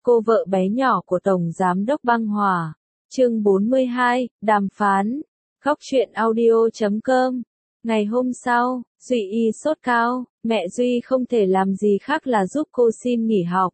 cô vợ bé nhỏ của Tổng Giám đốc Băng Hòa. Chương 42, đàm phán. Góc truyện audio.com. Ngày hôm sau, Duy Y sốt cao, mẹ Duy không thể làm gì khác là giúp cô xin nghỉ học.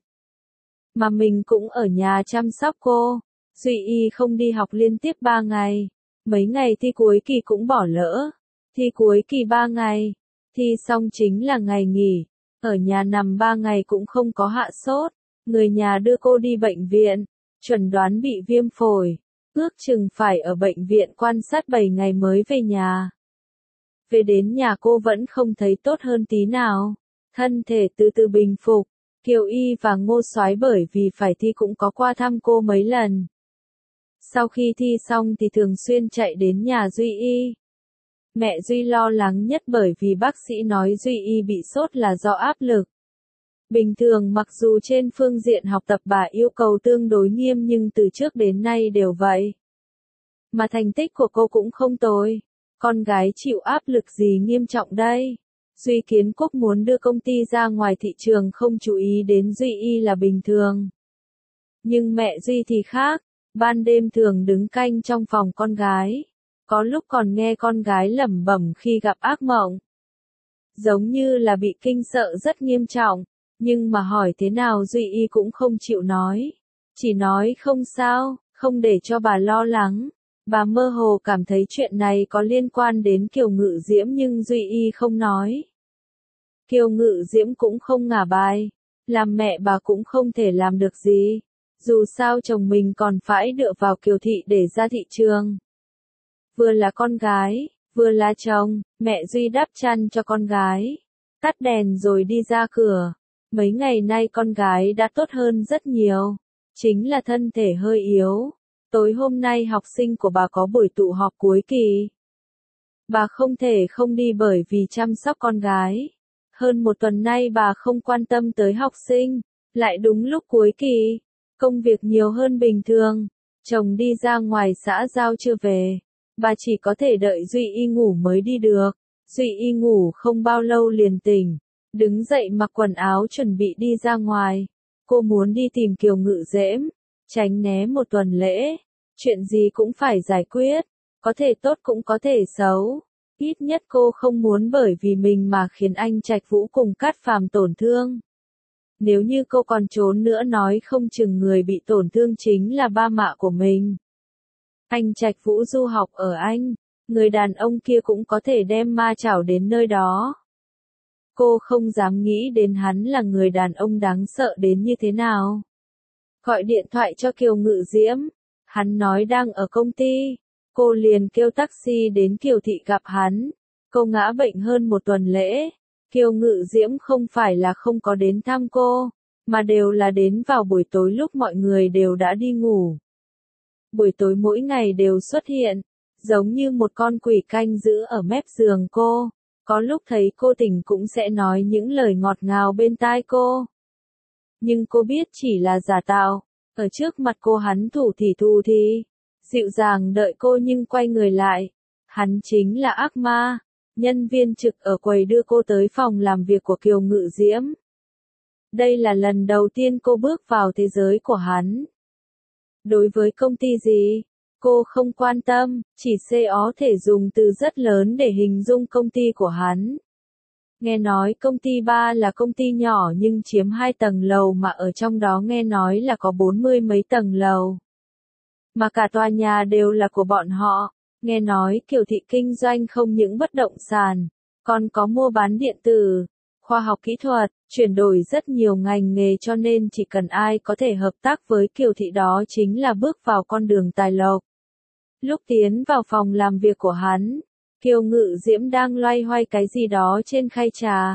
Mà mình cũng ở nhà chăm sóc cô. Duy Y không đi học liên tiếp 3 ngày. Mấy ngày thi cuối kỳ cũng bỏ lỡ. Thi cuối kỳ 3 ngày. Thi xong chính là ngày nghỉ. Ở nhà nằm 3 ngày cũng không có hạ sốt. Người nhà đưa cô đi bệnh viện. Chuẩn đoán bị viêm phổi. Ước chừng phải ở bệnh viện quan sát 7 ngày mới về nhà. Về đến nhà cô vẫn không thấy tốt hơn tí nào. Thân thể từ từ bình phục. Kiều Y và Ngô Soái bởi vì phải thi cũng có qua thăm cô mấy lần. Sau khi thi xong thì thường xuyên chạy đến nhà Duy Y. Mẹ Duy lo lắng nhất bởi vì bác sĩ nói Duy Y bị sốt là do áp lực. Bình thường mặc dù trên phương diện học tập bà yêu cầu tương đối nghiêm nhưng từ trước đến nay đều vậy. Mà thành tích của cô cũng không tồi. Con gái chịu áp lực gì nghiêm trọng đây? Duy Kiến Quốc muốn đưa công ty ra ngoài thị trường không chú ý đến Duy Y là bình thường. Nhưng mẹ Duy thì khác, ban đêm thường đứng canh trong phòng con gái. Có lúc còn nghe con gái lẩm bẩm khi gặp ác mộng. Giống như là bị kinh sợ rất nghiêm trọng, nhưng mà hỏi thế nào Duy Y cũng không chịu nói. Chỉ nói không sao, không để cho bà lo lắng. Bà mơ hồ cảm thấy chuyện này có liên quan đến Kiều Ngự Diễm nhưng Duy Y không nói. Kiều Ngự Diễm cũng không ngả bài. Làm mẹ bà cũng không thể làm được gì. Dù sao chồng mình còn phải dựa vào Kiều Thị để ra thị trường. Vừa là con gái, vừa là chồng, mẹ Duy đắp chăn cho con gái. Tắt đèn rồi đi ra cửa. Mấy ngày nay con gái đã tốt hơn rất nhiều. Chính là thân thể hơi yếu. Tối hôm nay học sinh của bà có buổi tụ họp cuối kỳ. Bà không thể không đi bởi vì chăm sóc con gái. Hơn một tuần nay bà không quan tâm tới học sinh. Lại đúng lúc cuối kỳ. Công việc nhiều hơn bình thường. Chồng đi ra ngoài xã giao chưa về. Bà chỉ có thể đợi Duy Y ngủ mới đi được. Duy Y ngủ không bao lâu liền tỉnh. Đứng dậy mặc quần áo chuẩn bị đi ra ngoài. Cô muốn đi tìm Kiều Ngự Diễm. Tránh né một tuần lễ. Chuyện gì cũng phải giải quyết. Có thể tốt cũng có thể xấu. Ít nhất cô không muốn bởi vì mình mà khiến anh Trạch Vũ cùng Cát Phàm tổn thương. Nếu như cô còn trốn nữa nói không chừng người bị tổn thương chính là ba mẹ của mình. Anh Trạch Vũ du học ở Anh. Người đàn ông kia cũng có thể đem ma chảo đến nơi đó. Cô không dám nghĩ đến hắn là người đàn ông đáng sợ đến như thế nào. Gọi điện thoại cho Kiều Ngự Diễm. Hắn nói đang ở công ty. Cô liền kêu taxi đến Kiều Thị gặp hắn. Cô ngã bệnh hơn một tuần lễ. Kiều Ngự Diễm không phải là không có đến thăm cô, mà đều là đến vào buổi tối lúc mọi người đều đã đi ngủ. Buổi tối mỗi ngày đều xuất hiện, giống như một con quỷ canh giữ ở mép giường cô. Có lúc thấy cô tỉnh cũng sẽ nói những lời ngọt ngào bên tai cô. Nhưng cô biết chỉ là giả tạo. Ở trước mặt cô hắn thủ thì, dịu dàng đợi cô nhưng quay người lại. Hắn chính là ác ma, nhân viên trực ở quầy đưa cô tới phòng làm việc của Kiều Ngự Diễm. Đây là lần đầu tiên cô bước vào thế giới của hắn. Đối với công ty gì, cô không quan tâm, chỉ có thể dùng từ rất lớn để hình dung công ty của hắn. Nghe nói công ty ba là công ty nhỏ nhưng chiếm 2 tầng lầu mà ở trong đó nghe nói là có 40 mấy tầng lầu. Mà cả tòa nhà đều là của bọn họ. Nghe nói Kiều Thị kinh doanh không những bất động sản, còn có mua bán điện tử, khoa học kỹ thuật, chuyển đổi rất nhiều ngành nghề cho nên chỉ cần ai có thể hợp tác với Kiều Thị đó chính là bước vào con đường tài lộc. Lúc tiến vào phòng làm việc của hắn, Kiều Ngự Diễm đang loay hoay cái gì đó trên khay trà.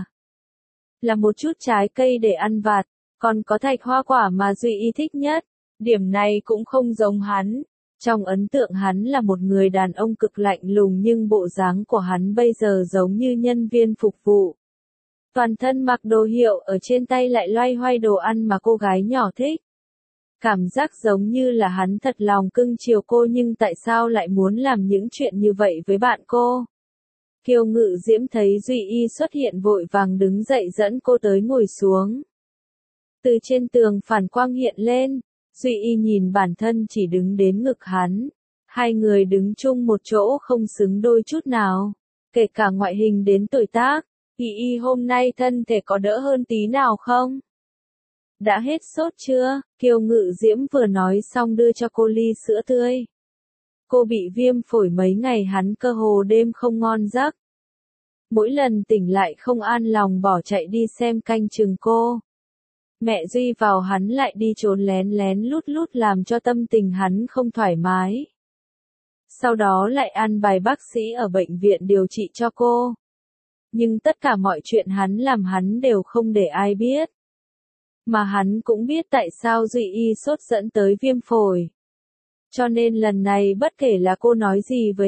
Là một chút trái cây để ăn vặt, còn có thạch hoa quả mà Duy Y thích nhất. Điểm này cũng không giống hắn. Trong ấn tượng hắn là một người đàn ông cực lạnh lùng nhưng bộ dáng của hắn bây giờ giống như nhân viên phục vụ. Toàn thân mặc đồ hiệu ở trên tay lại loay hoay đồ ăn mà cô gái nhỏ thích. Cảm giác giống như là hắn thật lòng cưng chiều cô nhưng tại sao lại muốn làm những chuyện như vậy với bạn cô. Kiều Ngự Diễm thấy Duy Y xuất hiện vội vàng đứng dậy dẫn cô tới ngồi xuống. Từ trên tường phản quang hiện lên, Duy Y nhìn bản thân chỉ đứng đến ngực hắn. Hai người đứng chung một chỗ không xứng đôi chút nào, kể cả ngoại hình đến tuổi tác. Y Y hôm nay thân thể có đỡ hơn tí nào không? Đã hết sốt chưa? Kiều Ngự Diễm vừa nói xong đưa cho cô ly sữa tươi. Cô bị viêm phổi mấy ngày hắn cơ hồ đêm không ngon giấc. Mỗi lần tỉnh lại không an lòng bỏ chạy đi xem canh chừng cô. Mẹ Duy vào hắn lại đi trốn lén lén lút lút làm cho tâm tình hắn không thoải mái. Sau đó lại an bài bác sĩ ở bệnh viện điều trị cho cô. Nhưng tất cả mọi chuyện hắn làm hắn đều không để ai biết. Mà hắn cũng biết tại sao Duy Y sốt dẫn tới viêm phổi. Cho nên lần này bất kể là cô nói gì với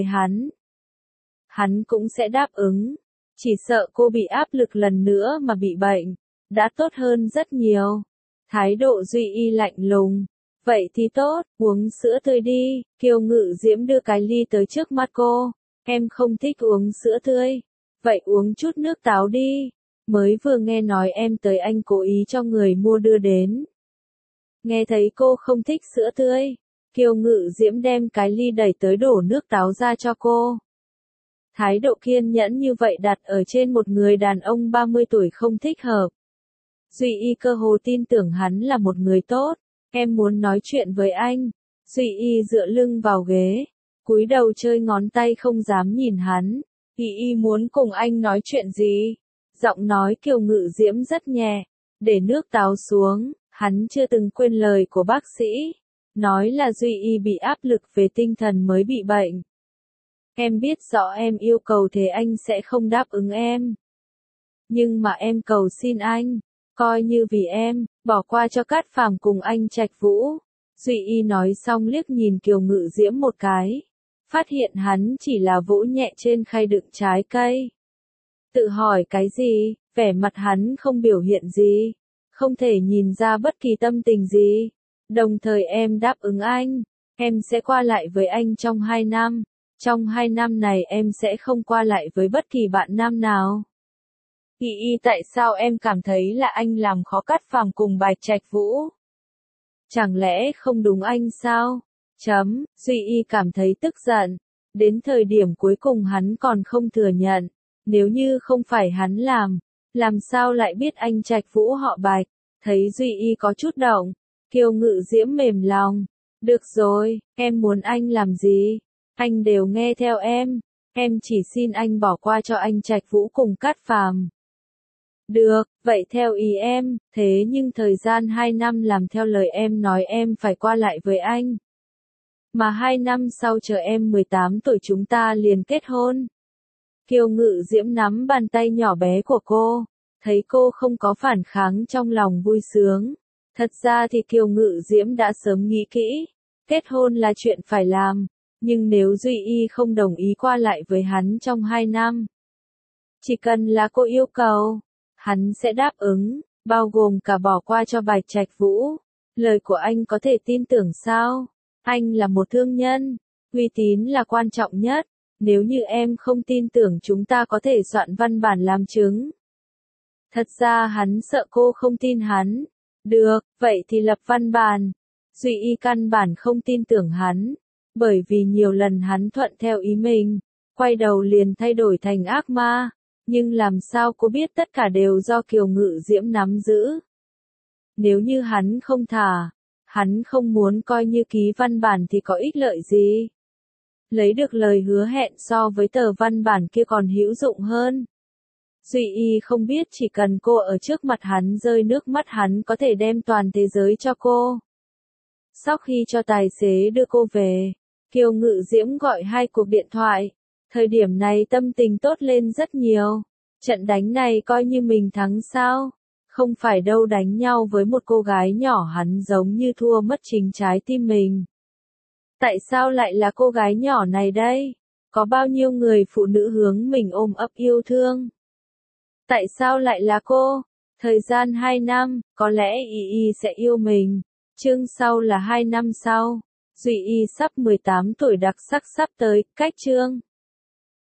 hắn cũng sẽ đáp ứng. Chỉ sợ cô bị áp lực lần nữa mà bị bệnh. Đã tốt hơn rất nhiều. Thái độ Duy Y lạnh lùng. Vậy thì tốt, uống sữa tươi đi. Kiều Ngự Diễm đưa cái ly tới trước mắt cô. Em không thích uống sữa tươi. Vậy uống chút nước táo đi. Mới vừa nghe nói em tới anh cố ý cho người mua đưa đến. Nghe thấy cô không thích sữa tươi. Kiều Ngự Diễm đem cái ly đẩy tới đổ nước táo ra cho cô. Thái độ kiên nhẫn như vậy đặt ở trên một người đàn ông 30 tuổi không thích hợp. Duy Y cơ hồ tin tưởng hắn là một người tốt. Em muốn nói chuyện với anh. Duy Y dựa lưng vào ghế, cúi đầu chơi ngón tay không dám nhìn hắn. Y muốn cùng anh nói chuyện gì? Giọng nói Kiều Ngự Diễm rất nhẹ, để nước táo xuống. Hắn chưa từng quên lời của bác sĩ, nói là Duy Y bị áp lực về tinh thần mới bị bệnh. Em biết rõ em yêu cầu thế anh sẽ không đáp ứng em. Nhưng mà em cầu xin anh, coi như vì em, bỏ qua cho Cát Phàm cùng anh Trạch Vũ. Duy Y nói xong liếc nhìn Kiều Ngự Diễm một cái. Phát hiện hắn chỉ là vỗ nhẹ trên khay đựng trái cây. Tự hỏi cái gì, vẻ mặt hắn không biểu hiện gì. Không thể nhìn ra bất kỳ tâm tình gì. Đồng thời em đáp ứng anh, em sẽ qua lại với anh trong 2 năm. Trong 2 năm này em sẽ không qua lại với bất kỳ bạn nam nào. Y tại sao em cảm thấy là anh làm khó Cát Phàm cùng Bạch Trạch Vũ? Chẳng lẽ không đúng anh sao? Duy Y cảm thấy tức giận. Đến thời điểm cuối cùng hắn còn không thừa nhận. Nếu như không phải hắn làm sao lại biết anh Trạch Vũ họ Bạch? Thấy Duy Y có chút động, Kiều Ngự Diễm mềm lòng. Được rồi, em muốn anh làm gì? Anh đều nghe theo em chỉ xin anh bỏ qua cho anh Trạch Vũ cùng Cát Phàm. Được, vậy theo ý em, thế nhưng thời gian 2 năm làm theo lời em nói em phải qua lại với anh. Mà 2 năm sau chờ em 18 tuổi chúng ta liền kết hôn. Kiều Ngự Diễm nắm bàn tay nhỏ bé của cô, thấy cô không có phản kháng trong lòng vui sướng. Thật ra thì Kiều Ngự Diễm đã sớm nghĩ kỹ, kết hôn là chuyện phải làm, nhưng nếu Duy Y không đồng ý qua lại với hắn trong 2 năm, chỉ cần là cô yêu cầu, hắn sẽ đáp ứng, bao gồm cả bỏ qua cho Bạch Trạch Vũ. Lời của anh có thể tin tưởng sao? Anh là một thương nhân, uy tín là quan trọng nhất. Nếu như em không tin tưởng chúng ta có thể soạn văn bản làm chứng. Thật ra hắn sợ cô không tin hắn. Được, vậy thì lập văn bản. Duy Y căn bản không tin tưởng hắn, bởi vì nhiều lần hắn thuận theo ý mình, quay đầu liền thay đổi thành ác ma. Nhưng làm sao cô biết tất cả đều do Kiều Ngự Diễm nắm giữ? Nếu như hắn không thả, hắn không muốn coi như ký văn bản thì có ích lợi gì? Lấy được lời hứa hẹn so với tờ văn bản kia còn hữu dụng hơn. Duy Y không biết chỉ cần cô ở trước mặt hắn rơi nước mắt hắn có thể đem toàn thế giới cho cô. Sau khi cho tài xế đưa cô về, Kiều Ngự Diễm gọi 2 cuộc điện thoại. Thời điểm này tâm tình tốt lên rất nhiều. Trận đánh này coi như mình thắng sao? Không phải đâu, đánh nhau với một cô gái nhỏ hắn giống như thua mất chính trái tim mình. Tại sao lại là cô gái nhỏ này đây? Có bao nhiêu người phụ nữ hướng mình ôm ấp yêu thương? Tại sao lại là cô? Thời gian 2 năm, có lẽ Y sẽ yêu mình. Chương sau là 2 năm sau. Duy Y sắp 18 tuổi đặc sắc sắp tới, cách chương.